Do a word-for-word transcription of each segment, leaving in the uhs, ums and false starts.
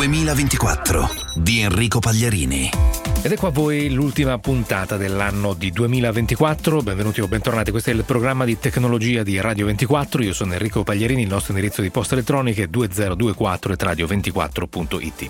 duemilaventiquattro di Enrico Pagliarini. Ed ecco a voi l'ultima puntata dell'anno di duemilaventiquattro. Benvenuti o bentornati, questo è il programma di tecnologia di Radio ventiquattro. Io sono Enrico Pagliarini, il nostro indirizzo di posta elettronica è duemila ventiquattro at radio ventiquattro punto it.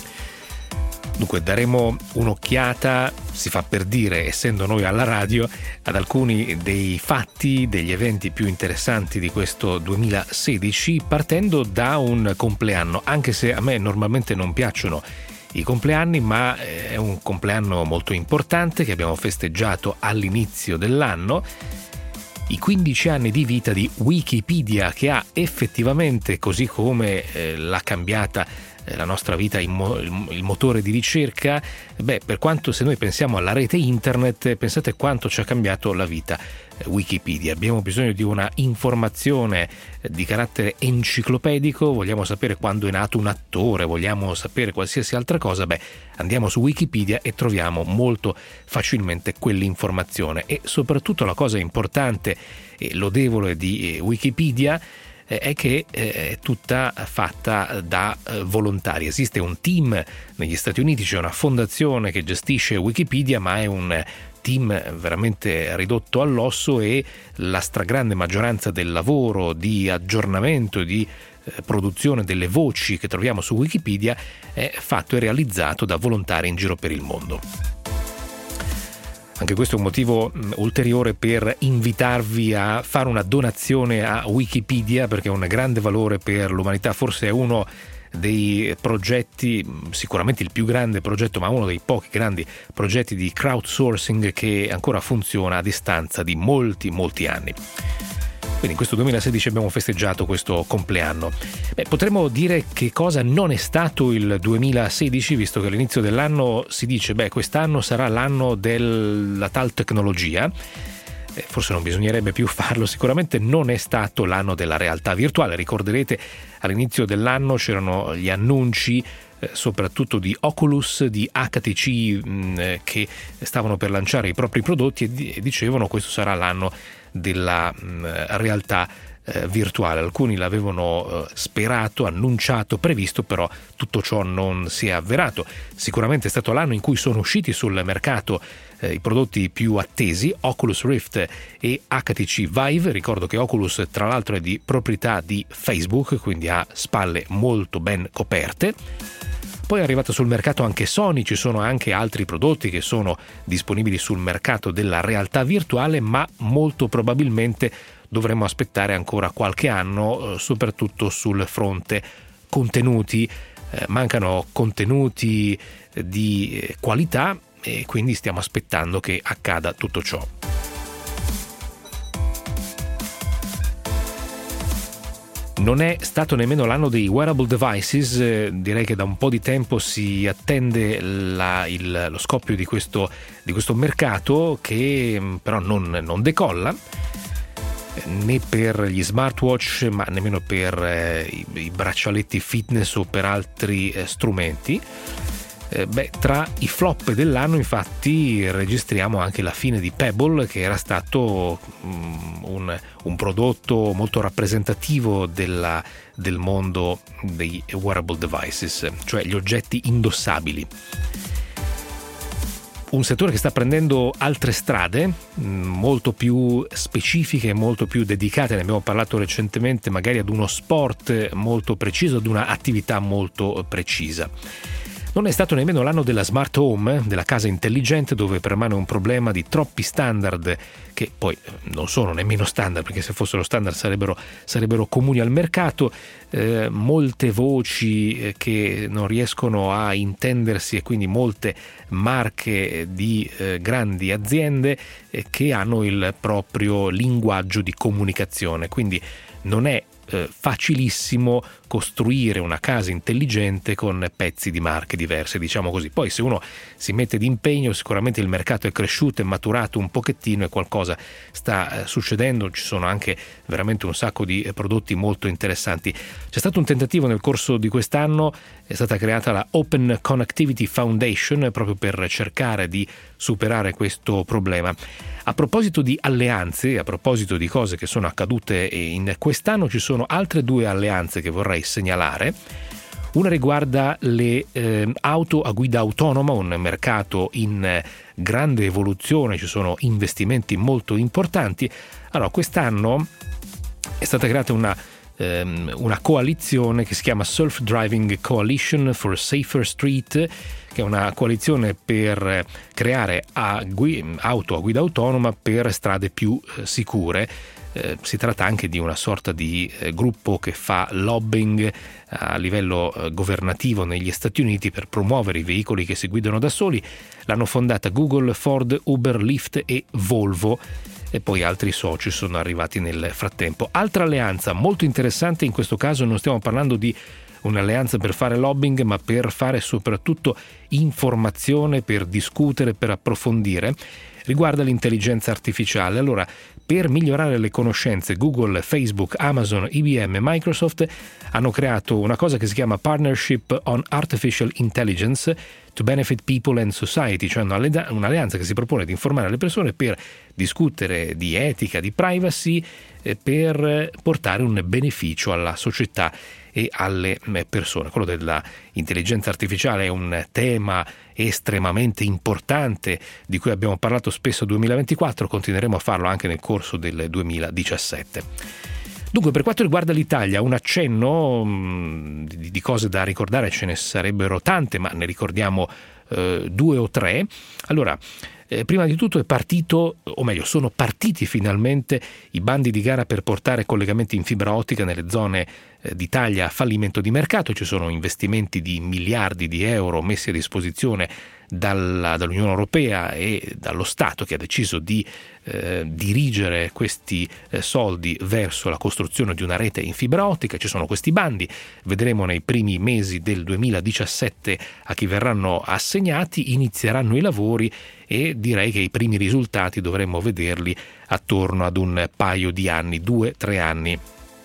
Dunque daremo un'occhiata, si fa per dire, essendo noi alla radio, ad alcuni dei fatti, degli eventi più interessanti di questo duemilasedici, partendo da un compleanno, anche se a me normalmente non piacciono i compleanni, ma è un compleanno molto importante che abbiamo festeggiato all'inizio dell'anno, i quindici anni di vita di Wikipedia, che ha effettivamente, così come eh, l'ha cambiata la nostra vita, il motore di ricerca, beh, per quanto, se noi pensiamo alla rete internet, pensate quanto ci ha cambiato la vita Wikipedia. Abbiamo bisogno di una informazione di carattere enciclopedico, vogliamo sapere quando è nato un attore, vogliamo sapere qualsiasi altra cosa, beh, andiamo su Wikipedia e troviamo molto facilmente quell'informazione. E soprattutto la cosa importante e lodevole di Wikipedia è che è tutta fatta da volontari. Esiste un team negli Stati Uniti, c'è una fondazione che gestisce Wikipedia, ma è un team veramente ridotto all'osso e la stragrande maggioranza del lavoro di aggiornamento e di produzione delle voci che troviamo su Wikipedia è fatto e realizzato da volontari in giro per il mondo. Anche questo è un motivo ulteriore per invitarvi a fare una donazione a Wikipedia, perché è un grande valore per l'umanità, forse è uno dei progetti, sicuramente il più grande progetto, ma uno dei pochi grandi progetti di crowdsourcing che ancora funziona a distanza di molti, molti anni. Quindi in questo duemilasedici abbiamo festeggiato questo compleanno. Beh, potremmo dire che cosa non è stato il duemilasedici, visto che all'inizio dell'anno si dice, beh, quest'anno sarà l'anno della tal tecnologia. Eh, forse non bisognerebbe più farlo, sicuramente non è stato l'anno della realtà virtuale. Ricorderete, all'inizio dell'anno c'erano gli annunci eh, soprattutto di Oculus, di H T C mh, che stavano per lanciare i propri prodotti e, di- e dicevano questo sarà l'anno della mh, realtà eh, virtuale. Alcuni l'avevano eh, sperato, annunciato, previsto, però tutto ciò non si è avverato. Sicuramente è stato l'anno in cui sono usciti sul mercato eh, i prodotti più attesi, Oculus Rift e H T C Vive. Ricordo che Oculus tra l'altro è di proprietà di Facebook, quindi ha spalle molto ben coperte. Poi è arrivato sul mercato anche Sony, ci sono anche altri prodotti che sono disponibili sul mercato della realtà virtuale, ma molto probabilmente dovremo aspettare ancora qualche anno, eh, soprattutto sul fronte contenuti. Eh, mancano contenuti di eh, qualità e quindi stiamo aspettando che accada tutto ciò. Non è stato nemmeno l'anno dei wearable devices, eh, direi che da un po' di tempo si attende la, il, lo scoppio di questo, di questo mercato che però non, non decolla, né per gli smartwatch ma nemmeno per eh, i, i braccialetti fitness o per altri eh, strumenti. Eh, beh, tra i flop dell'anno infatti registriamo anche la fine di Pebble, che era stato um, un, un prodotto molto rappresentativo della, del mondo dei wearable devices, cioè gli oggetti indossabili. Un settore che sta prendendo altre strade, molto più specifiche, molto più dedicate, ne abbiamo parlato recentemente, magari ad uno sport molto preciso, ad una attività molto precisa. Non è stato nemmeno l'anno della smart home, della casa intelligente, dove permane un problema di troppi standard, che poi non sono nemmeno standard, perché se fossero standard sarebbero, sarebbero comuni al mercato, eh, molte voci che non riescono a intendersi e quindi molte marche di eh, grandi aziende eh, che hanno il proprio linguaggio di comunicazione, quindi non è eh, facilissimo costruire una casa intelligente con pezzi di marche diverse, diciamo così. Poi se uno si mette d'impegno, sicuramente il mercato è cresciuto, è maturato un pochettino e qualcosa sta eh, succedendo. Ci sono anche veramente un sacco di eh, prodotti molto interessanti. C'è stato un tentativo nel corso di quest'anno, è stata creata la Open Connectivity Foundation proprio per cercare di superare questo problema. A proposito di alleanze, a proposito di cose che sono accadute in quest'anno, ci sono altre due alleanze che vorrei segnalare. Una riguarda le eh, auto a guida autonoma, un mercato in eh, grande evoluzione, ci sono investimenti molto importanti. Allora, quest'anno è stata creata una, ehm, una coalizione che si chiama Self Driving Coalition for Safer Street, che è una coalizione per creare a gui- auto a guida autonoma per strade più eh, sicure. Eh, si tratta anche di una sorta di eh, gruppo che fa lobbying a livello eh, governativo negli Stati Uniti per promuovere i veicoli che si guidano da soli. L'hanno fondata Google, Ford, Uber, Lyft e Volvo, e poi altri soci sono arrivati nel frattempo. Altra alleanza molto interessante, in questo caso non stiamo parlando di un'alleanza per fare lobbying, ma per fare soprattutto informazione, per discutere, per approfondire, riguarda l'intelligenza artificiale. Allora, per migliorare le conoscenze, Google, Facebook, Amazon, I B M e Microsoft hanno creato una cosa che si chiama Partnership on Artificial Intelligence to Benefit People and Society, cioè un'alleanza che si propone di informare le persone per discutere di etica, di privacy, per portare un beneficio alla società e alle persone. Quello dell'intelligenza artificiale è un tema estremamente importante di cui abbiamo parlato spesso nel duemilaventiquattro, continueremo a farlo anche nel corso del duemiladiciassette. Dunque, per quanto riguarda l'Italia, un accenno mh, di, di cose da ricordare ce ne sarebbero tante, ma ne ricordiamo eh, due o tre. Allora, Eh, prima di tutto è partito, o meglio sono partiti finalmente i bandi di gara per portare collegamenti in fibra ottica nelle zone eh, d'Italia a fallimento di mercato. Ci sono investimenti di miliardi di euro messi a disposizione dalla, dall'Unione Europea e dallo Stato, che ha deciso di eh, dirigere questi eh, soldi verso la costruzione di una rete in fibra ottica. Ci sono questi bandi, vedremo nei primi mesi del duemiladiciassette a chi verranno assegnati, inizieranno i lavori e direi che i primi risultati dovremmo vederli attorno ad un paio di anni, due, tre anni.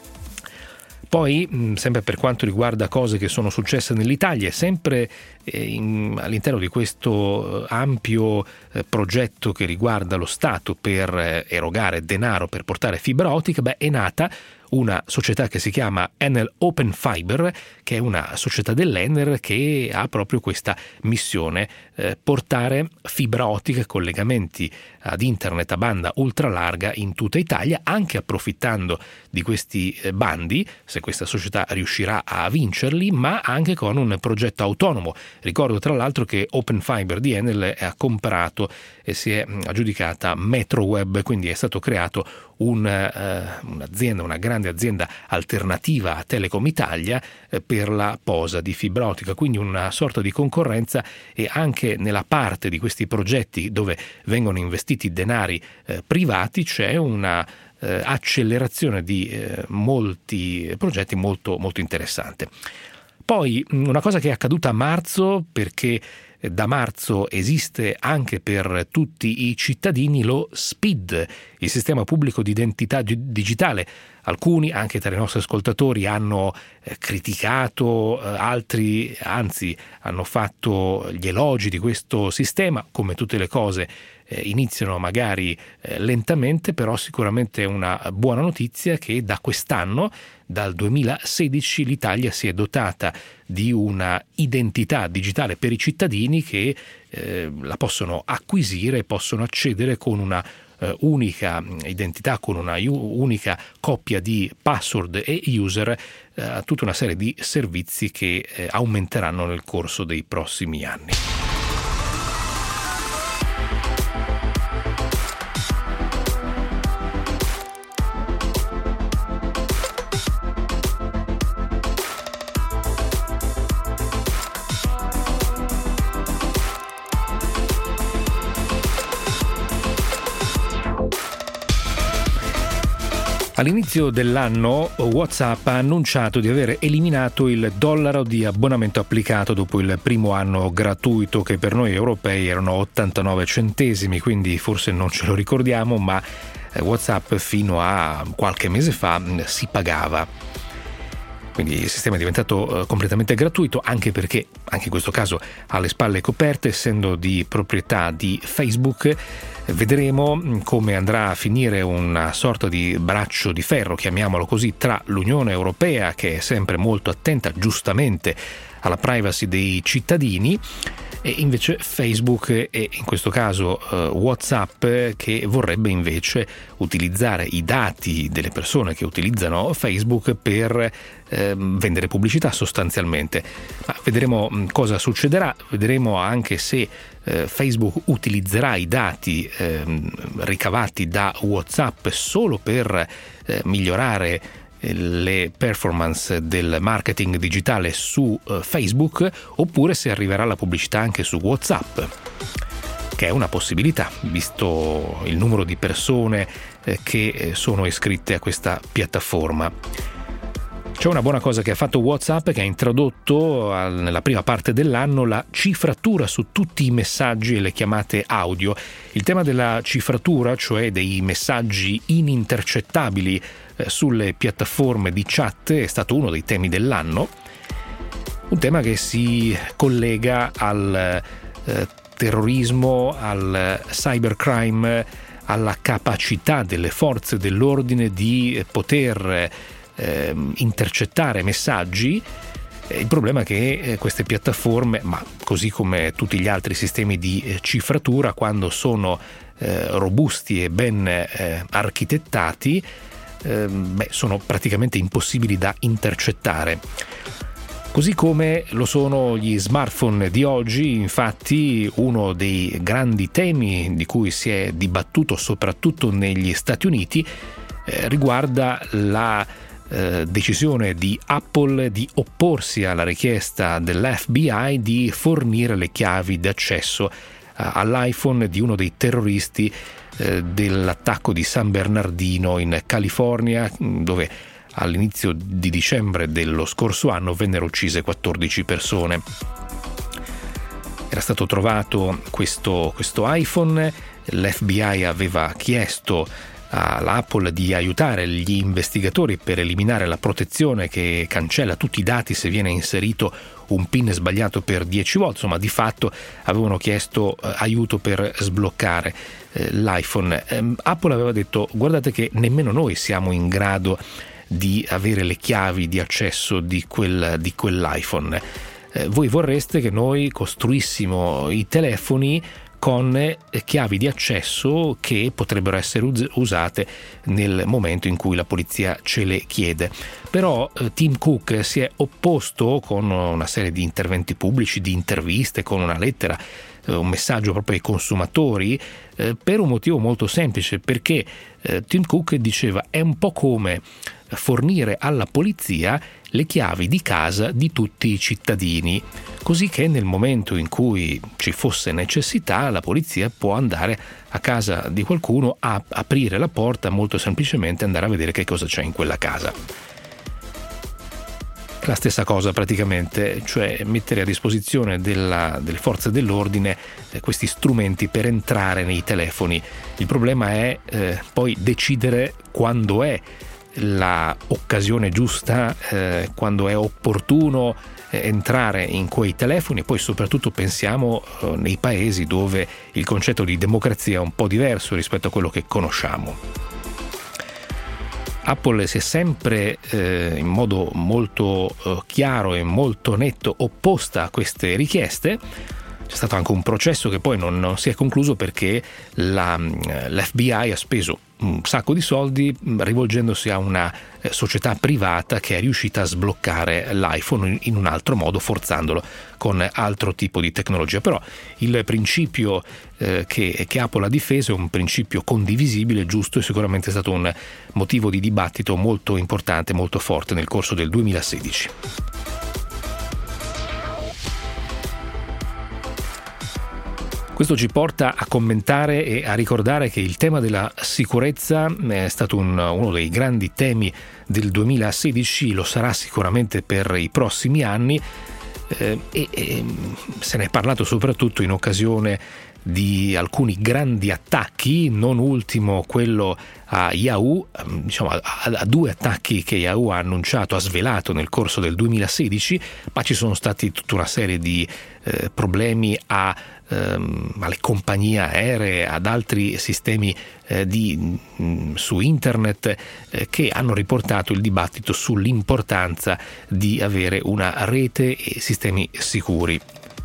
Poi, sempre per quanto riguarda cose che sono successe nell'Italia, sempre in, all'interno di questo ampio eh, progetto che riguarda lo Stato per eh, erogare denaro per portare fibra ottica, beh, è nata una società che si chiama Enel Open Fiber, che è una società dell'Enel che ha proprio questa missione, eh, portare fibra ottica, collegamenti ad internet a banda ultralarga in tutta Italia, anche approfittando di questi eh, bandi, se questa società riuscirà a vincerli, ma anche con un progetto autonomo. Ricordo tra l'altro che Open Fiber di Enel ha comprato e si è aggiudicata MetroWeb, quindi è stato creato un, uh, un'azienda, una grande azienda alternativa a Telecom Italia eh, per la posa di fibra ottica, quindi una sorta di concorrenza. E anche nella parte di questi progetti dove vengono investiti denari eh, privati c'è una eh, accelerazione di eh, molti progetti molto, molto interessante. Poi una cosa che è accaduta a marzo, perché da marzo esiste anche per tutti i cittadini lo S P I D, il sistema pubblico di identità digitale. Alcuni, anche tra i nostri ascoltatori, hanno eh, criticato, eh, altri anzi hanno fatto gli elogi di questo sistema. Come tutte le cose eh, iniziano magari eh, lentamente, però sicuramente è una buona notizia che da quest'anno, dal duemilasedici, l'Italia si è dotata di una identità digitale per i cittadini che eh, la possono acquisire, possono accedere con una eh, unica identità, con una unica coppia di password e user eh, a tutta una serie di servizi che eh, aumenteranno nel corso dei prossimi anni. All'inizio dell'anno WhatsApp ha annunciato di aver eliminato il dollaro di abbonamento applicato dopo il primo anno gratuito, che per noi europei erano ottantanove centesimi, quindi forse non ce lo ricordiamo, ma WhatsApp fino a qualche mese fa si pagava. Quindi il sistema è diventato uh, completamente gratuito, anche perché, anche in questo caso, ha le spalle coperte, essendo di proprietà di Facebook. Vedremo come andrà a finire una sorta di braccio di ferro, chiamiamolo così, tra l'Unione Europea, che è sempre molto attenta, giustamente, alla privacy dei cittadini, e invece Facebook e in questo caso uh, WhatsApp, che vorrebbe invece utilizzare i dati delle persone che utilizzano Facebook per eh, vendere pubblicità sostanzialmente. Ma vedremo cosa succederà, vedremo anche se eh, Facebook utilizzerà i dati eh, ricavati da WhatsApp solo per eh, migliorare le performance del marketing digitale su uh, Facebook, oppure se arriverà la pubblicità anche su WhatsApp, che è una possibilità, visto il numero di persone eh, che sono iscritte a questa piattaforma. C'è una buona cosa che ha fatto WhatsApp, che ha introdotto al, nella prima parte dell'anno la cifratura su tutti i messaggi e le chiamate audio. Il tema della cifratura, cioè dei messaggi inintercettabili eh, sulle piattaforme di chat, è stato uno dei temi dell'anno. Un tema che si collega al eh, terrorismo, al cybercrime, alla capacità delle forze dell'ordine di poter Eh, intercettare messaggi. Eh, il problema è che eh, queste piattaforme, ma così come tutti gli altri sistemi di eh, cifratura, quando sono eh, robusti e ben eh, architettati, eh, beh, sono praticamente impossibili da intercettare. Così come lo sono gli smartphone di oggi. Infatti, uno dei grandi temi di cui si è dibattuto soprattutto negli Stati Uniti eh, riguarda la Eh, decisione di Apple di opporsi alla richiesta dell'F B I di fornire le chiavi d'accesso eh, all'iPhone di uno dei terroristi eh, dell'attacco di San Bernardino in California, dove all'inizio di dicembre dello scorso anno vennero uccise quattordici persone. Era stato trovato questo, questo iPhone, l'F B I aveva chiesto all'Apple di aiutare gli investigatori per eliminare la protezione che cancella tutti i dati se viene inserito un PIN sbagliato per dieci volte. Insomma, di fatto avevano chiesto eh, aiuto per sbloccare eh, l'iPhone. Eh, Apple aveva detto: guardate che nemmeno noi siamo in grado di avere le chiavi di accesso di, quel, di quell'iPhone. Eh, voi vorreste che noi costruissimo i telefoni con chiavi di accesso che potrebbero essere usate nel momento in cui la polizia ce le chiede. Però eh, Tim Cook si è opposto con una serie di interventi pubblici, di interviste, con una lettera, eh, un messaggio proprio ai consumatori, eh, per un motivo molto semplice, perché eh, Tim Cook diceva: è un po' come fornire alla polizia le chiavi di casa di tutti i cittadini, così che nel momento in cui ci fosse necessità la polizia può andare a casa di qualcuno, a aprire la porta, molto semplicemente andare a vedere che cosa c'è in quella casa. La stessa cosa praticamente, cioè mettere a disposizione della, delle forze dell'ordine eh, questi strumenti per entrare nei telefoni. Il problema è eh, poi decidere quando è la occasione giusta, eh, quando è opportuno eh, entrare in quei telefoni. E poi soprattutto pensiamo eh, nei paesi dove il concetto di democrazia è un po' diverso rispetto a quello che conosciamo. Apple si è sempre eh, in modo molto eh, chiaro e molto netto opposta a queste richieste. C'è stato anche un processo che poi non, non si è concluso, perché la, l'F B I ha speso un sacco di soldi rivolgendosi a una società privata che è riuscita a sbloccare l'iPhone in un altro modo, forzandolo con altro tipo di tecnologia. Però il principio eh, che, che Apple ha difeso è un principio condivisibile, giusto, e sicuramente è stato un motivo di dibattito molto importante, molto forte nel corso del duemilasedici. Questo ci porta a commentare e a ricordare che il tema della sicurezza è stato un, uno dei grandi temi del duemilasedici, lo sarà sicuramente per i prossimi anni, eh, e, e se ne è parlato soprattutto in occasione di alcuni grandi attacchi, non ultimo quello a Yahoo, diciamo a, a due attacchi che Yahoo ha annunciato, ha svelato nel corso del duemilasedici, ma ci sono stati tutta una serie di eh, problemi a, ehm, alle compagnie aeree, ad altri sistemi eh, di, mh, su internet eh, che hanno riportato il dibattito sull'importanza di avere una rete e sistemi sicuri.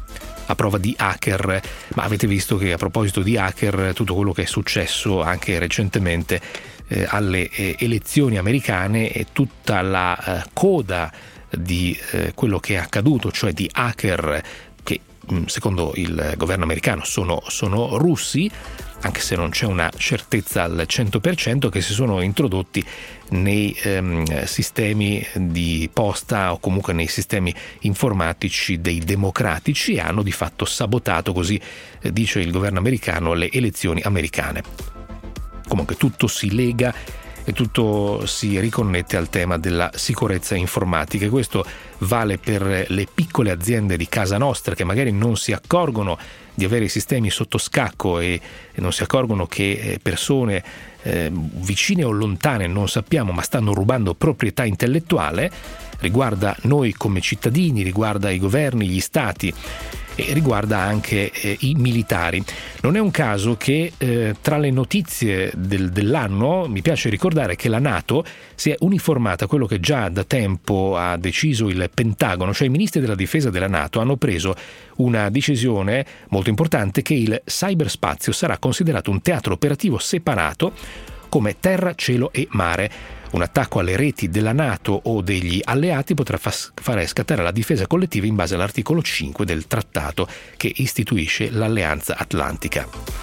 A prova di hacker, ma avete visto che a proposito di hacker, tutto quello che è successo anche recentemente eh, alle eh, elezioni americane e tutta la eh, coda di eh, quello che è accaduto, cioè di hacker che mh, secondo il governo americano sono, sono russi, anche se non c'è una certezza al cento per cento, che si sono introdotti nei ehm, sistemi di posta o comunque nei sistemi informatici dei democratici e hanno di fatto sabotato, così eh, dice il governo americano, le elezioni americane. Comunque tutto si lega e tutto si riconnette al tema della sicurezza informatica, e questo vale per le piccole aziende di casa nostra che magari non si accorgono di avere i sistemi sotto scacco e, e non si accorgono che persone eh, vicine o lontane, non sappiamo, ma stanno rubando proprietà intellettuale. Riguarda noi come cittadini, riguarda i governi, gli stati e riguarda anche eh, i militari. Non è un caso che eh, tra le notizie del, dell'anno mi piace ricordare che la NATO si è uniformata a quello che già da tempo ha deciso il Pentagono, cioè i ministri della difesa della NATO hanno preso una decisione molto importante, che il cyberspazio sarà considerato un teatro operativo separato come terra, cielo e mare. Un attacco alle reti della NATO o degli alleati potrà fare scattare la difesa collettiva in base all'articolo cinque del trattato che istituisce l'Alleanza Atlantica.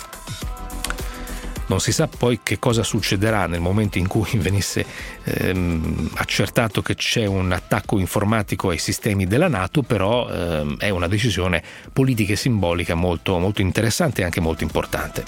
Non si sa poi che cosa succederà nel momento in cui venisse ehm, accertato che c'è un attacco informatico ai sistemi della NATO, però ehm, è una decisione politica e simbolica molto, molto interessante e anche molto importante.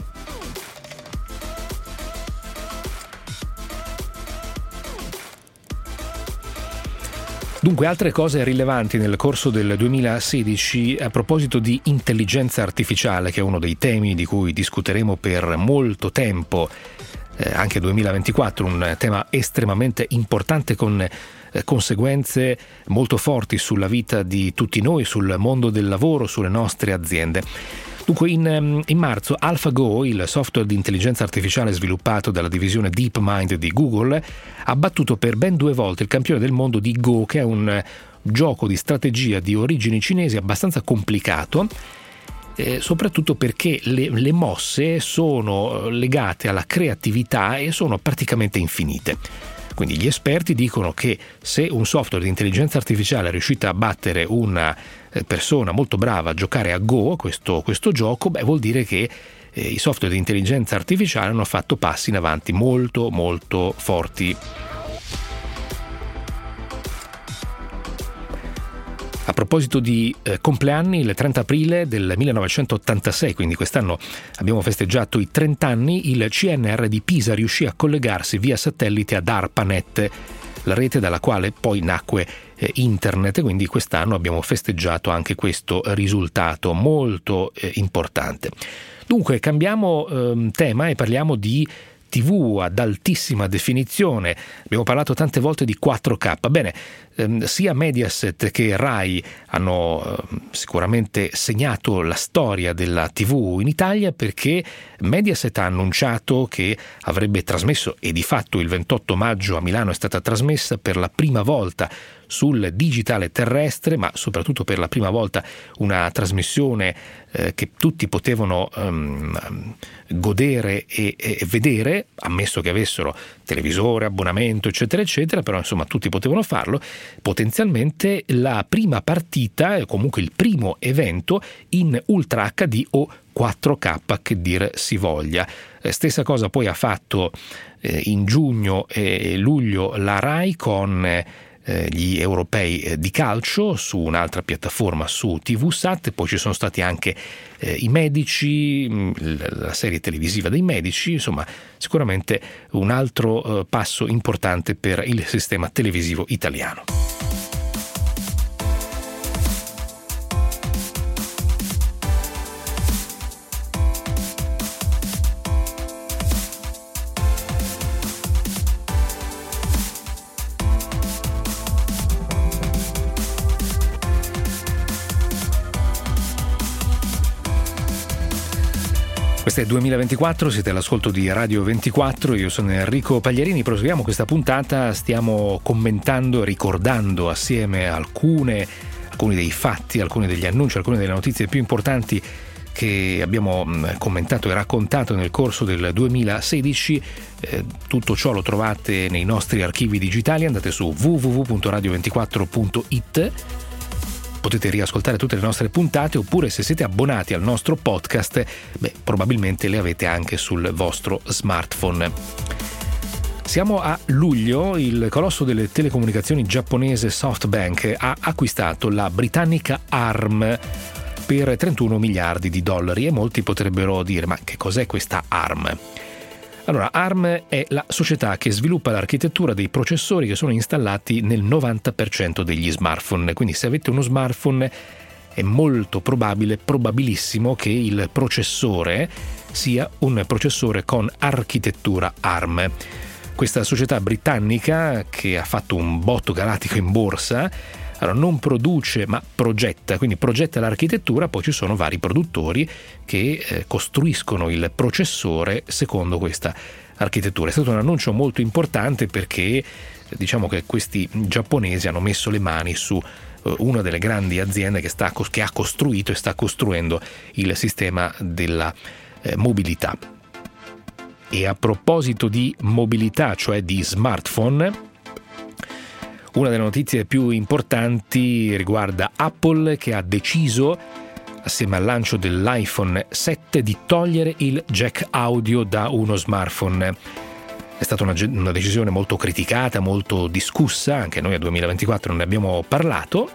Dunque, altre cose rilevanti nel corso del duemilasedici a proposito di intelligenza artificiale, che è uno dei temi di cui discuteremo per molto tempo, eh, anche duemilaventiquattro, un tema estremamente importante con eh, conseguenze molto forti sulla vita di tutti noi, sul mondo del lavoro, sulle nostre aziende. Dunque, in, in marzo AlphaGo, il software di intelligenza artificiale sviluppato dalla divisione DeepMind di Google, ha battuto per ben due volte il campione del mondo di Go, che è un gioco di strategia di origini cinesi abbastanza complicato, eh, soprattutto perché le, le mosse sono legate alla creatività e sono praticamente infinite. Quindi gli esperti dicono che se un software di intelligenza artificiale è riuscito a battere una persona molto brava a giocare a Go, questo, questo gioco, beh, vuol dire che eh, i software di intelligenza artificiale hanno fatto passi in avanti molto molto forti. A proposito di eh, compleanni, il trenta aprile del millenovecentottantasei, quindi quest'anno abbiamo festeggiato i trenta anni, il C N R di Pisa riuscì a collegarsi via satellite ad ARPANET, la rete dalla quale poi nacque eh, internet, quindi quest'anno abbiamo festeggiato anche questo risultato molto eh, importante. Dunque cambiamo eh, tema e parliamo di tivù ad altissima definizione. Abbiamo parlato tante volte di quattro K. Bene, ehm, sia Mediaset che Rai hanno eh, sicuramente segnato la storia della tivù in Italia, perché Mediaset ha annunciato che avrebbe trasmesso, e di fatto il ventotto maggio a Milano è stata trasmessa per la prima volta sul digitale terrestre, ma soprattutto per la prima volta una trasmissione eh, che tutti potevano um, godere e, e vedere, ammesso che avessero televisore, abbonamento, eccetera, eccetera, però insomma tutti potevano farlo, potenzialmente la prima partita, e comunque il primo evento in Ultra acca di o quattro K, che dir si voglia. Eh, stessa cosa poi ha fatto eh, in giugno e luglio la Rai con eh, gli europei di calcio su un'altra piattaforma, su TVSat. Poi ci sono stati anche eh, i medici, la serie televisiva dei medici, insomma sicuramente un altro eh, passo importante per il sistema televisivo italiano. Questo è duemilaventiquattro, siete all'ascolto di Radio ventiquattro, io sono Enrico Pagliarini, proseguiamo questa puntata, stiamo commentando, ricordando assieme alcune, alcuni dei fatti, alcuni degli annunci, alcune delle notizie più importanti che abbiamo commentato e raccontato nel corso del duemilasedici. Eh, tutto ciò lo trovate nei nostri archivi digitali, andate su w w w punto radio ventiquattro punto i t. Potete riascoltare tutte le nostre puntate, oppure se siete abbonati al nostro podcast, beh, probabilmente le avete anche sul vostro smartphone. Siamo a luglio, il colosso delle telecomunicazioni giapponese SoftBank ha acquistato la britannica Arm per trentuno miliardi di dollari e molti potrebbero dire: ma che cos'è questa Arm? Allora, Arm è la società che sviluppa l'architettura dei processori che sono installati nel novanta per cento degli smartphone. Quindi se avete uno smartphone è molto probabile, probabilissimo che il processore sia un processore con architettura Arm. Questa società britannica, che ha fatto un botto galattico in borsa, allora non produce ma progetta, quindi progetta l'architettura, poi ci sono vari produttori che eh, costruiscono il processore secondo questa architettura. È stato un annuncio molto importante perché eh, diciamo che questi giapponesi hanno messo le mani su eh, una delle grandi aziende che, sta, che ha costruito e sta costruendo il sistema della eh, mobilità. E a proposito di mobilità, cioè di smartphone, una delle notizie più importanti riguarda Apple, che ha deciso, assieme al lancio dell'iPhone sette, di togliere il jack audio da uno smartphone. È stata una, una decisione molto criticata, molto discussa, anche noi a duemilaventiquattro ne abbiamo parlato,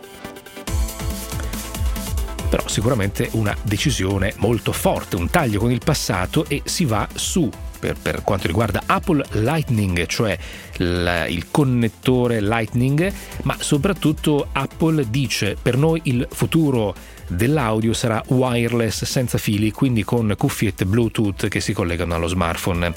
però sicuramente una decisione molto forte, un taglio con il passato, e si va su, Per, per quanto riguarda Apple, Lightning, cioè il, il connettore Lightning, ma soprattutto Apple dice: per noi il futuro dell'audio sarà wireless, senza fili, quindi con cuffiette Bluetooth che si collegano allo smartphone.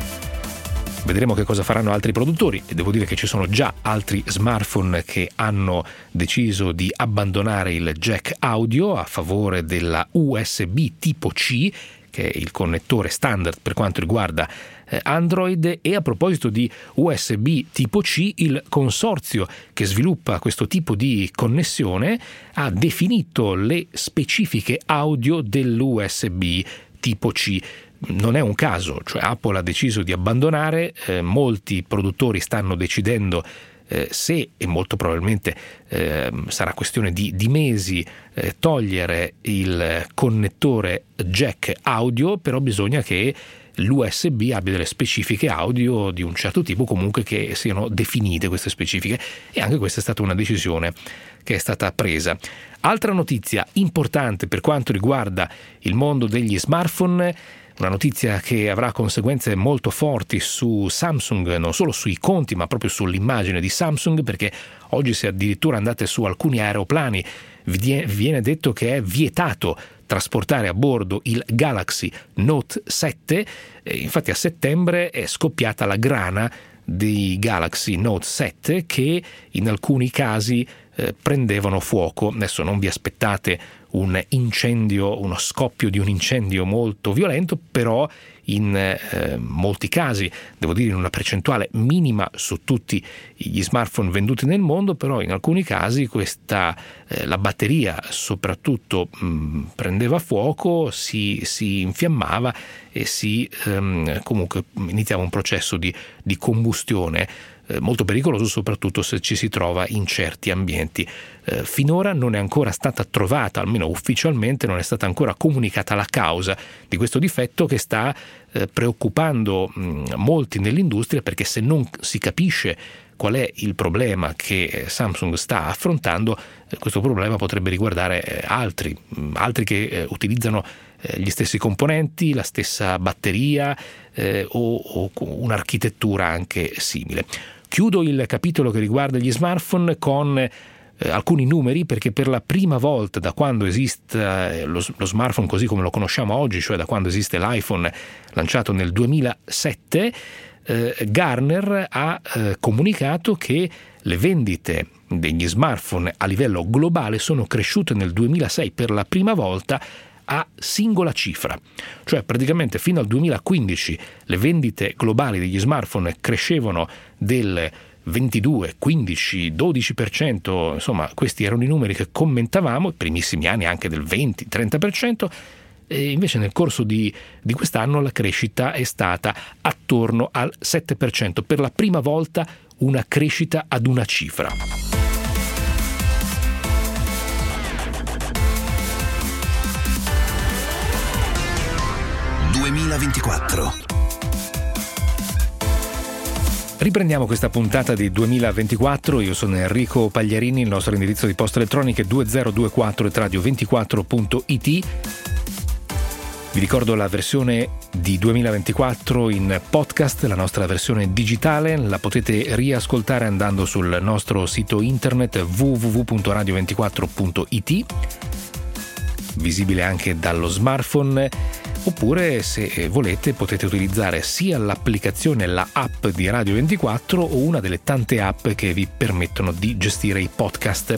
Vedremo che cosa faranno altri produttori, e devo dire che ci sono già altri smartphone che hanno deciso di abbandonare il jack audio a favore della U S B tipo C, che è il connettore standard per quanto riguarda eh, Android. E a proposito di U S B tipo C, il consorzio che sviluppa questo tipo di connessione ha definito le specifiche audio dell'U S B tipo C. Non è un caso, cioè Apple ha deciso di abbandonare, eh, molti produttori stanno decidendo Eh, se, e molto probabilmente eh, sarà questione di, di mesi, eh, togliere il connettore jack audio, però bisogna che l'U S B abbia delle specifiche audio di un certo tipo, comunque che siano definite queste specifiche, e anche questa è stata una decisione che è stata presa. Altra notizia importante per quanto riguarda il mondo degli smartphone, una notizia che avrà conseguenze molto forti su Samsung, non solo sui conti ma proprio sull'immagine di Samsung, perché oggi, se addirittura andate su alcuni aeroplani, vi viene detto che è vietato trasportare a bordo il Galaxy Note sette. E infatti a settembre è scoppiata la grana dei Galaxy Note sette che in alcuni casi eh, prendevano fuoco. Adesso non vi aspettate un incendio, uno scoppio di un incendio molto violento, però in eh, molti casi, devo dire in una percentuale minima su tutti gli smartphone venduti nel mondo, però in alcuni casi questa eh, la batteria soprattutto mh, prendeva fuoco, si, si infiammava e si ehm, comunque iniziava un processo di, di combustione eh, molto pericoloso, soprattutto se ci si trova in certi ambienti. Eh, finora non è ancora stata trovata, almeno ufficialmente non è stata ancora comunicata la causa di questo difetto, che sta eh, preoccupando mh, molti nell'industria, perché se non si capisce qual è il problema che Samsung sta affrontando, eh, questo problema potrebbe riguardare eh, altri, mh, altri che eh, utilizzano eh, gli stessi componenti, la stessa batteria eh, o, o un'architettura anche simile. Chiudo il capitolo che riguarda gli smartphone con eh, alcuni numeri, perché per la prima volta da quando esiste eh, lo, lo smartphone così come lo conosciamo oggi, cioè da quando esiste l'iPhone lanciato nel duemilasette, eh, Gartner ha eh, comunicato che le vendite degli smartphone a livello globale sono cresciute nel duemilasei per la prima volta a singola cifra, cioè praticamente fino al duemilaquindici le vendite globali degli smartphone crescevano del ventidue, quindici, dodici per cento, insomma questi erano i numeri che commentavamo, i primissimi anni anche del venti trenta per cento, e invece nel corso di, di quest'anno la crescita è stata attorno al sette per cento, per la prima volta una crescita ad una cifra. duemilaventiquattro. Riprendiamo questa puntata di duemilaventiquattro, io sono Enrico Pagliarini, il nostro indirizzo di posta elettronica è duemila ventiquattro at radio ventiquattro punto it. Vi ricordo la versione di duemilaventiquattro in podcast, la nostra versione digitale, la potete riascoltare andando sul nostro sito internet w w w punto radio ventiquattro punto it, visibile anche dallo smartphone. Oppure, se volete, potete utilizzare sia l'applicazione, la app di Radio ventiquattro o una delle tante app che vi permettono di gestire i podcast.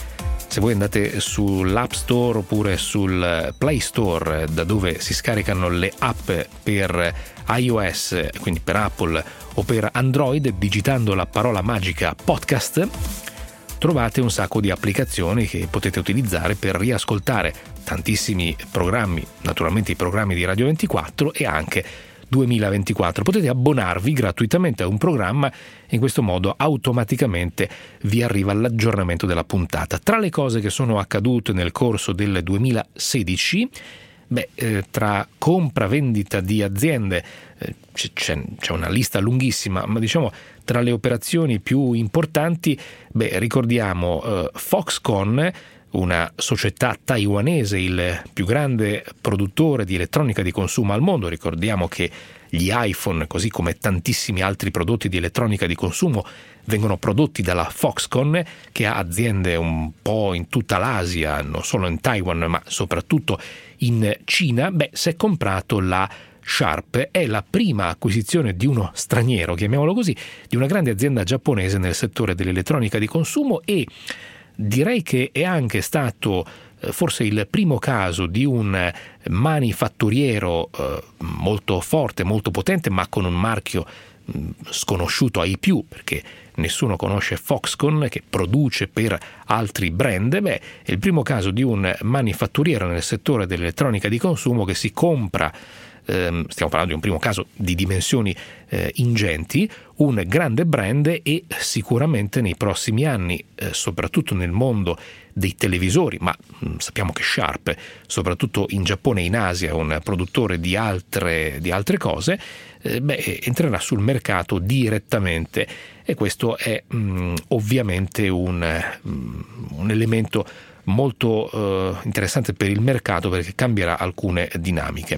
Se voi andate sull'App Store oppure sul Play Store, da dove si scaricano le app per iOS, quindi per Apple o per Android, digitando la parola magica podcast, trovate un sacco di applicazioni che potete utilizzare per riascoltare tantissimi programmi, naturalmente i programmi di Radio ventiquattro e anche duemilaventiquattro. Potete abbonarvi gratuitamente a un programma e in questo modo automaticamente vi arriva l'aggiornamento della puntata. Tra le cose che sono accadute nel corso del duemilasedici, beh, eh, tra compra-vendita di aziende, eh, c'è, c'è una lista lunghissima, ma diciamo tra le operazioni più importanti, beh, ricordiamo eh, Foxconn, una società taiwanese, il più grande produttore di elettronica di consumo al mondo. Ricordiamo che gli iPhone, così come tantissimi altri prodotti di elettronica di consumo, vengono prodotti dalla Foxconn, che ha aziende un po' in tutta l'Asia, non solo in Taiwan, ma soprattutto in Cina. Beh, si è comprato la Sharp, è la prima acquisizione di uno straniero, chiamiamolo così, di una grande azienda giapponese nel settore dell'elettronica di consumo, e direi che è anche stato eh, forse il primo caso di un manifatturiero eh, molto forte, molto potente, ma con un marchio mh, sconosciuto ai più, perché nessuno conosce Foxconn, che produce per altri brand. Beh, è il primo caso di un manifatturiero nel settore dell'elettronica di consumo che si compra, ehm, stiamo parlando di un primo caso di dimensioni eh, ingenti, un grande brand, e sicuramente nei prossimi anni, eh, soprattutto nel mondo dei televisori, ma mh, sappiamo che Sharp, soprattutto in Giappone e in Asia, è un produttore di altre, di altre cose, eh, beh, entrerà sul mercato direttamente, e questo è mh, ovviamente un, mh, un elemento molto eh, interessante per il mercato, perché cambierà alcune dinamiche.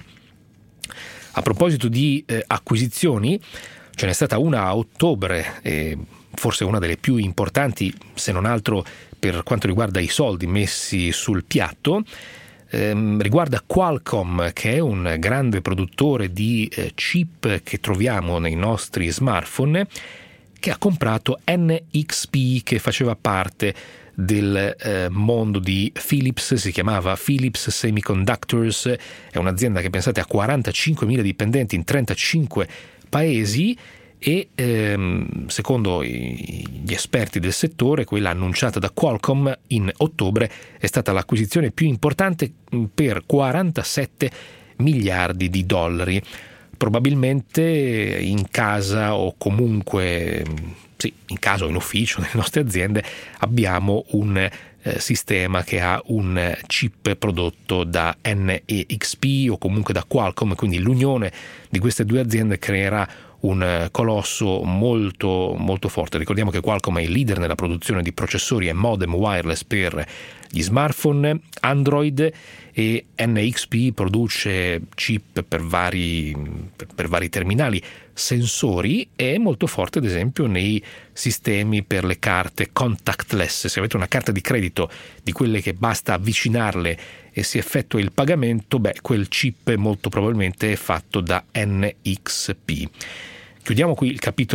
A proposito di eh, acquisizioni, ce n'è stata una a ottobre, eh, forse una delle più importanti, se non altro per quanto riguarda i soldi messi sul piatto. Ehm, riguarda Qualcomm, che è un grande produttore di eh, chip che troviamo nei nostri smartphone, che ha comprato N X P, che faceva parte del eh, mondo di Philips, si chiamava Philips Semiconductors, è un'azienda che, pensate, ha quarantacinquemila dipendenti in trentacinque paesi, e ehm, secondo i, gli esperti del settore, quella annunciata da Qualcomm in ottobre è stata l'acquisizione più importante per quarantasette miliardi di dollari. Probabilmente in casa, o comunque sì, in casa o in ufficio nelle nostre aziende, abbiamo un eh, sistema che ha un chip prodotto da N X P o comunque da Qualcomm, quindi l'unione di queste due aziende creerà un colosso molto molto forte. Ricordiamo che Qualcomm è il leader nella produzione di processori e modem wireless per gli smartphone Android, e N X P produce chip per vari, per, per vari terminali, sensori, e è molto forte ad esempio nei sistemi per le carte contactless. Se avete una carta di credito di quelle che basta avvicinarle e si effettua il pagamento, beh, quel chip molto probabilmente è fatto da N X P. Chiudiamo qui il capitolo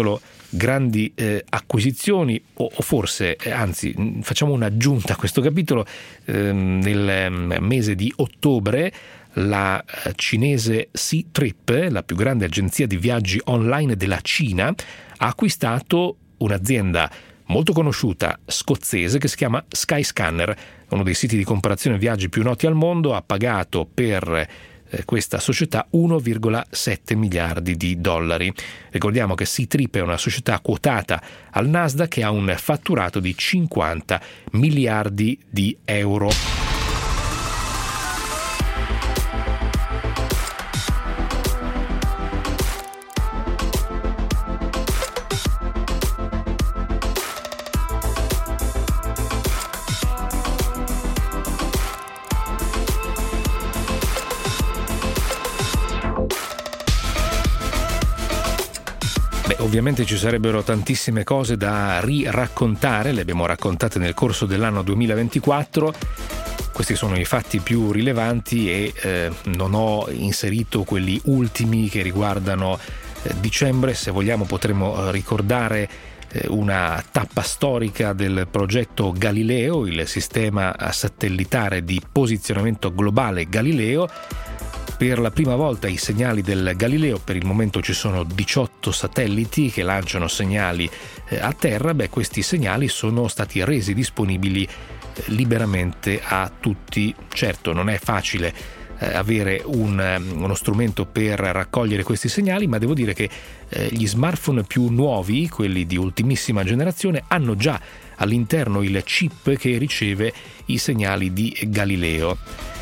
grandi eh, acquisizioni o, o forse, eh, anzi, facciamo un'aggiunta a questo capitolo. Eh, nel mese di ottobre la cinese Ctrip, la più grande agenzia di viaggi online della Cina, ha acquistato un'azienda molto conosciuta scozzese che si chiama Skyscanner, uno dei siti di comparazione viaggi più noti al mondo. Ha pagato per eh, questa società uno virgola sette miliardi di dollari. Ricordiamo che Ctrip è una società quotata al Nasdaq che ha un fatturato di cinquanta miliardi di euro. Ovviamente ci sarebbero tantissime cose da riraccontare, le abbiamo raccontate nel corso dell'anno duemilaventiquattro. Questi sono i fatti più rilevanti e eh, non ho inserito quelli ultimi che riguardano eh, dicembre. Se vogliamo potremmo ricordare eh, una tappa storica del progetto Galileo, il sistema satellitare di posizionamento globale Galileo. Per la prima volta i segnali del Galileo, per il momento ci sono diciotto satelliti che lanciano segnali eh, a terra. Beh, questi segnali sono stati resi disponibili eh, liberamente a tutti. Certo, non è facile eh, avere un, uno strumento per raccogliere questi segnali, ma devo dire che eh, gli smartphone più nuovi, quelli di ultimissima generazione, hanno già all'interno il chip che riceve i segnali di Galileo.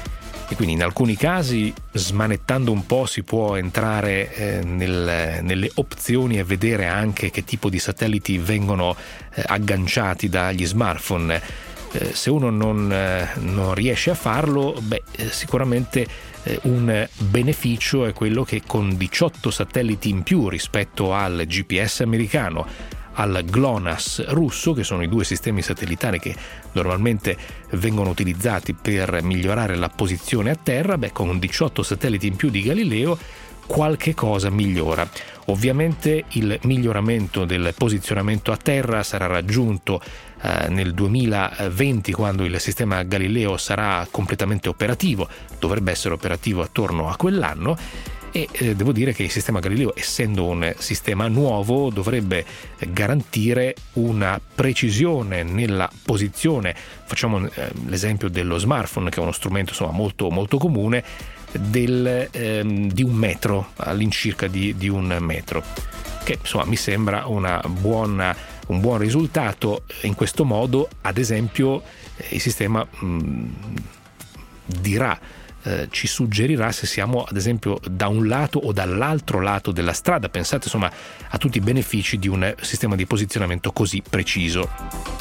E quindi in alcuni casi, smanettando un po', si può entrare eh, nel, nelle opzioni e vedere anche che tipo di satelliti vengono eh, agganciati dagli smartphone. Eh, se uno non, eh, non riesce a farlo, beh, eh, sicuramente eh, un beneficio è quello che con diciotto satelliti in più rispetto al G P S americano, al GLONASS russo, che sono i due sistemi satellitari che normalmente vengono utilizzati per migliorare la posizione a terra, beh, con diciotto satelliti in più di Galileo qualche cosa migliora. Ovviamente il miglioramento del posizionamento a terra sarà raggiunto eh, nel duemilaventi, quando il sistema Galileo sarà completamente operativo, dovrebbe essere operativo attorno a quell'anno. E eh, devo dire che il sistema Galileo, essendo un sistema nuovo, dovrebbe garantire una precisione nella posizione. Facciamo eh, l'esempio dello smartphone, che è uno strumento insomma molto molto comune, del, ehm, di un metro, all'incirca di, di un metro, che insomma mi sembra una buona, un buon risultato. In questo modo, ad esempio, eh, il sistema mh, dirà Eh, ci suggerirà se siamo ad esempio da un lato o dall'altro lato della strada. Pensate insomma a tutti i benefici di un sistema di posizionamento così preciso.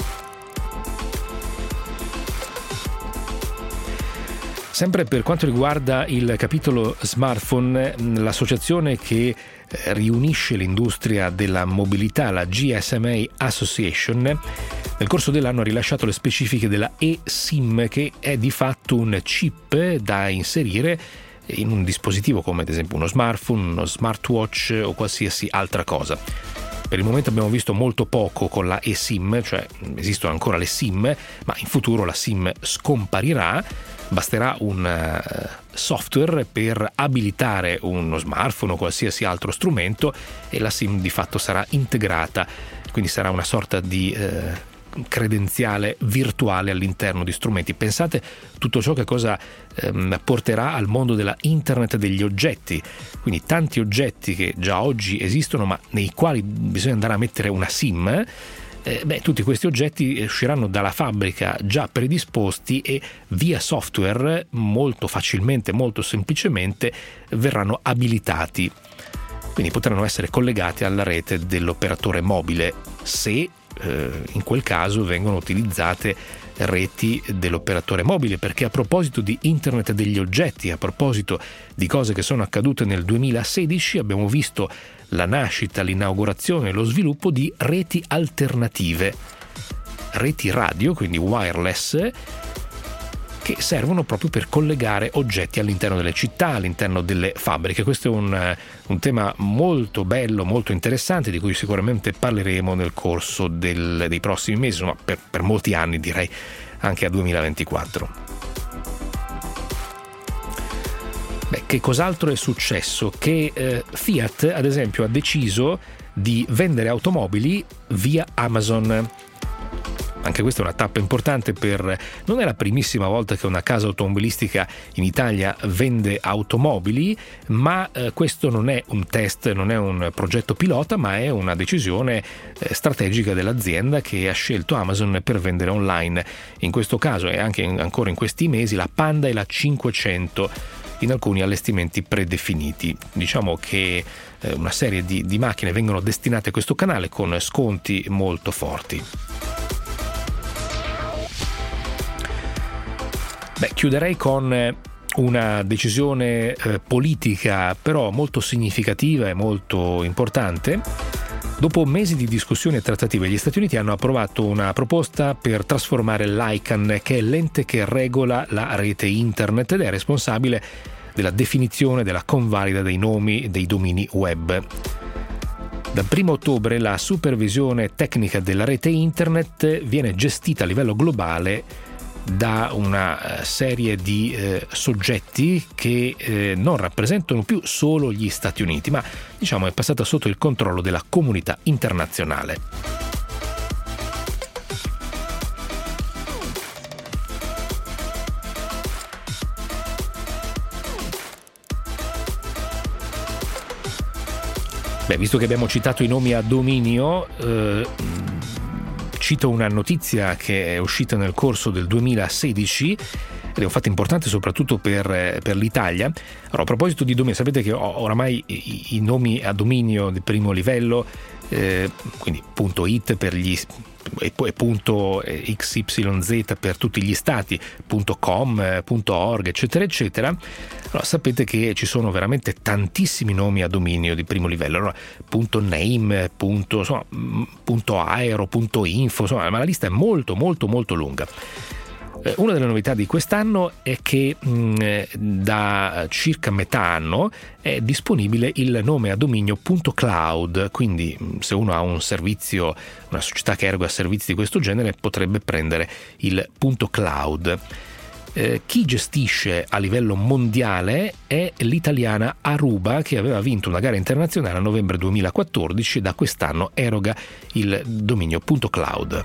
Sempre per quanto riguarda il capitolo smartphone, l'associazione che riunisce l'industria della mobilità, la G S M A Association, nel corso dell'anno ha rilasciato le specifiche della eSIM, che è di fatto un chip da inserire in un dispositivo come ad esempio uno smartphone, uno smartwatch o qualsiasi altra cosa. Per il momento abbiamo visto molto poco con la eSIM, cioè esistono ancora le SIM, ma in futuro la SIM scomparirà. Basterà un software per abilitare uno smartphone o qualsiasi altro strumento e la SIM di fatto sarà integrata, quindi sarà una sorta di eh, credenziale virtuale all'interno di strumenti. Pensate tutto ciò che cosa ehm, porterà al mondo della internet degli oggetti, quindi tanti oggetti che già oggi esistono ma nei quali bisogna andare a mettere una SIM. Eh, beh, tutti questi oggetti usciranno dalla fabbrica già predisposti e via software molto facilmente, molto semplicemente verranno abilitati, quindi potranno essere collegati alla rete dell'operatore mobile, se eh, in quel caso vengono utilizzate reti dell'operatore mobile. Perché a proposito di internet degli oggetti, a proposito di cose che sono accadute nel duemilasedici, abbiamo visto la nascita, l'inaugurazione e lo sviluppo di reti alternative, reti radio, quindi wireless, che servono proprio per collegare oggetti all'interno delle città, all'interno delle fabbriche. Questo è un, un tema molto bello, molto interessante, di cui sicuramente parleremo nel corso del, dei prossimi mesi, insomma per, per molti anni, direi anche a duemilaventiquattro. Beh, che cos'altro è successo? Che eh, Fiat, ad esempio, ha deciso di vendere automobili via Amazon. Anche questa è una tappa importante per... non è la primissima volta che una casa automobilistica in Italia vende automobili, ma eh, questo non è un test, non è un progetto pilota, ma è una decisione eh, strategica dell'azienda che ha scelto Amazon per vendere online. In questo caso e anche in, ancora in questi mesi la Panda e la cinquecento in alcuni allestimenti predefiniti. Diciamo che eh, una serie di, di macchine vengono destinate a questo canale con sconti molto forti. Beh, chiuderei con una decisione eh, politica però molto significativa e molto importante. Dopo mesi di discussioni e trattative, gli Stati Uniti hanno approvato una proposta per trasformare l'I C A N, che è l'ente che regola la rete internet ed è responsabile della definizione della convalida dei nomi dei domini web. Dal primo ottobre la supervisione tecnica della rete internet viene gestita a livello globale da una serie di eh, soggetti che eh, non rappresentano più solo gli Stati Uniti, ma diciamo è passata sotto il controllo della comunità internazionale. Beh, visto che abbiamo citato i nomi a dominio, eh, cito una notizia che è uscita nel corso del duemilasedici ed è un fatto importante soprattutto per, per l'Italia. Allora, a proposito di dominio, sapete che oramai i, i nomi a dominio di primo livello, eh, quindi .it per gli e poi punto X Y Z per tutti gli stati, .com, .org, eccetera eccetera. Allora, sapete che ci sono veramente tantissimi nomi a dominio di primo livello. Allora, .name, punto, insomma, .aero, .info, insomma, ma la lista è molto molto molto lunga. Una delle novità di quest'anno è che mh, da circa metà anno è disponibile il nome a dominio .cloud, quindi se uno ha un servizio, una società che eroga servizi di questo genere, potrebbe prendere il .cloud. Eh, chi gestisce a livello mondiale è l'italiana Aruba, che aveva vinto una gara internazionale a novembre duemilaquattordici e da quest'anno eroga il dominio .cloud.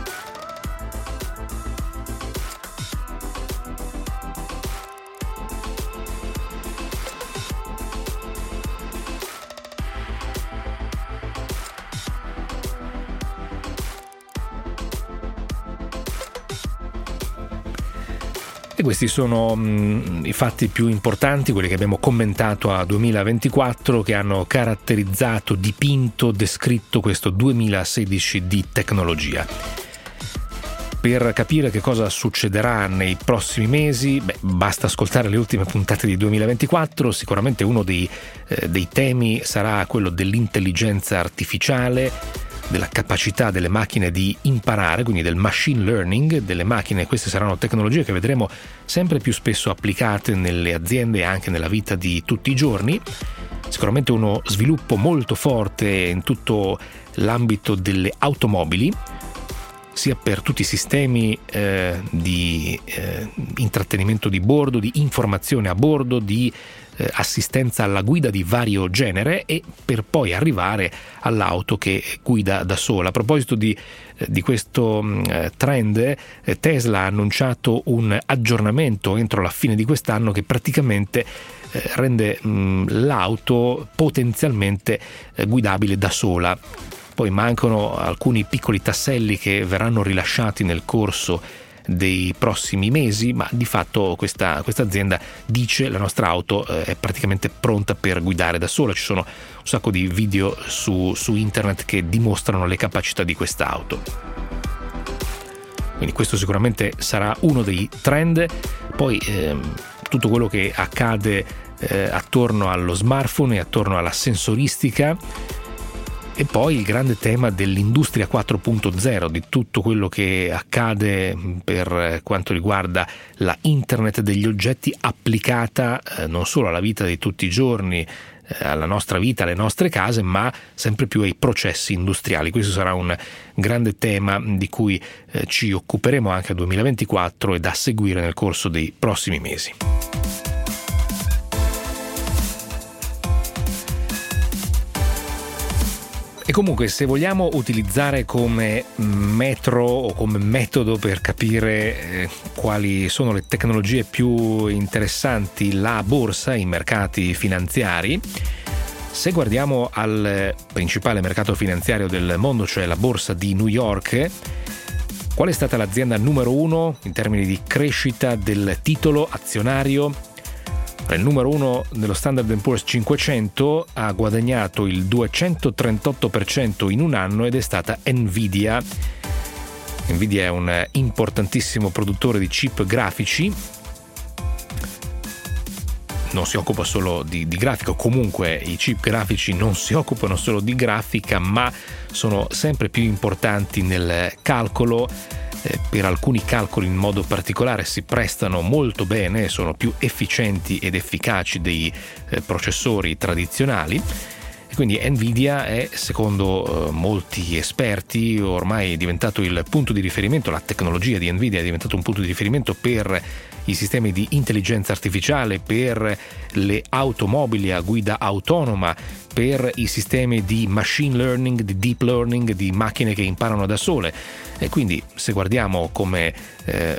E questi sono mh, i fatti più importanti, quelli che abbiamo commentato a duemilaventiquattro, che hanno caratterizzato, dipinto, descritto questo duemilasedici di tecnologia. Per capire che cosa succederà nei prossimi mesi, beh, basta ascoltare le ultime puntate di duemilaventiquattro. Sicuramente uno dei, eh, dei temi sarà quello dell'intelligenza artificiale, della capacità delle macchine di imparare, quindi del machine learning delle macchine. Queste saranno tecnologie che vedremo sempre più spesso applicate nelle aziende e anche nella vita di tutti i giorni. Sicuramente uno sviluppo molto forte in tutto l'ambito delle automobili, sia per tutti i sistemi eh, di eh, intrattenimento di bordo, di informazione a bordo, di eh, assistenza alla guida di vario genere, e per poi arrivare all'auto che guida da sola. A proposito di, eh, di questo eh, trend, eh, Tesla ha annunciato un aggiornamento entro la fine di quest'anno che praticamente eh, rende mh, l'auto potenzialmente eh, guidabile da sola. Poi mancano alcuni piccoli tasselli che verranno rilasciati nel corso dei prossimi mesi, ma di fatto questa, questa azienda dice la nostra auto eh, è praticamente pronta per guidare da sola. Ci sono un sacco di video su, su internet che dimostrano le capacità di quest'auto. Quindi questo sicuramente sarà uno dei trend. Poi ehm, tutto quello che accade eh, attorno allo smartphone e attorno alla sensoristica E poi il grande tema dell'industria quattro punto zero, di tutto quello che accade per quanto riguarda la internet degli oggetti applicata eh, non solo alla vita di tutti i giorni, eh, alla nostra vita, alle nostre case, ma sempre più ai processi industriali. Questo sarà un grande tema di cui eh, ci occuperemo anche nel duemilaventiquattro e da seguire nel corso dei prossimi mesi. E comunque, se vogliamo utilizzare come metro o come metodo per capire eh, quali sono le tecnologie più interessanti la borsa, i mercati finanziari, se guardiamo al principale mercato finanziario del mondo, cioè la borsa di New York, qual è stata l'azienda numero uno in termini di crescita del titolo azionario? Il numero uno nello Standard and Poor's cinquecento ha guadagnato il duecentotrentotto per cento in un anno ed è stata Nvidia. Nvidia è un importantissimo produttore di chip grafici, non si occupa solo di, di grafica, o comunque i chip grafici non si occupano solo di grafica, ma sono sempre più importanti nel calcolo. Eh, per alcuni calcoli in modo particolare si prestano molto bene, sono più efficienti ed efficaci dei eh, processori tradizionali. E quindi Nvidia è, secondo eh, molti esperti, ormai è diventato il punto di riferimento, la tecnologia di Nvidia è diventato un punto di riferimento per i sistemi di intelligenza artificiale, per le automobili a guida autonoma, per i sistemi di machine learning, di deep learning, di macchine che imparano da sole. E quindi, se guardiamo come eh,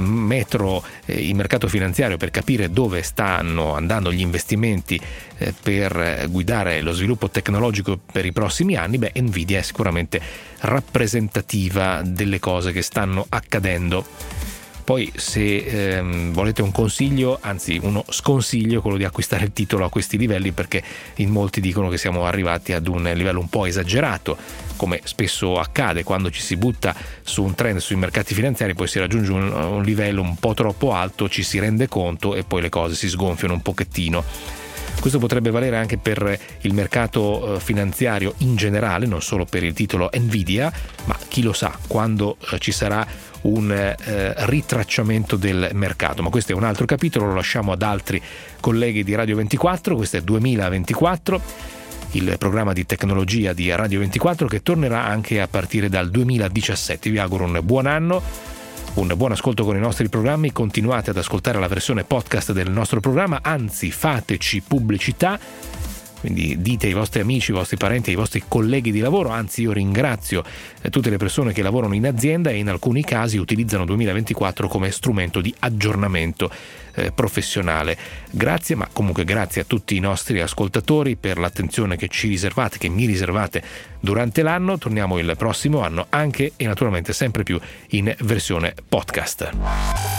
metro eh, il mercato finanziario per capire dove stanno andando gli investimenti eh, per guidare lo sviluppo tecnologico per i prossimi anni, beh, Nvidia è sicuramente rappresentativa delle cose che stanno accadendo. Poi, se ehm, volete un consiglio, anzi uno sconsiglio, quello di acquistare il titolo a questi livelli, perché in molti dicono che siamo arrivati ad un livello un po' esagerato, come spesso accade quando ci si butta su un trend sui mercati finanziari, poi si raggiunge un, un livello un po' troppo alto, ci si rende conto e poi le cose si sgonfiano un pochettino. Questo potrebbe valere anche per il mercato finanziario in generale, non solo per il titolo Nvidia, ma chi lo sa quando ci sarà un eh, ritracciamento del mercato. Ma questo è un altro capitolo, lo lasciamo ad altri colleghi di Radio ventiquattro. Questo è duemilaventiquattro, il programma di tecnologia di Radio ventiquattro, che tornerà anche a partire dal duemiladiciassette. Vi auguro un buon anno, un buon ascolto con i nostri programmi. Continuate ad ascoltare la versione podcast del nostro programma, anzi fateci pubblicità, quindi dite ai vostri amici, ai vostri parenti, ai vostri colleghi di lavoro. Anzi, io ringrazio eh, tutte le persone che lavorano in azienda e in alcuni casi utilizzano duemilaventiquattro come strumento di aggiornamento eh, professionale. Grazie, ma comunque grazie a tutti i nostri ascoltatori per l'attenzione che ci riservate, che mi riservate durante l'anno. Torniamo il prossimo anno anche e naturalmente sempre più in versione podcast.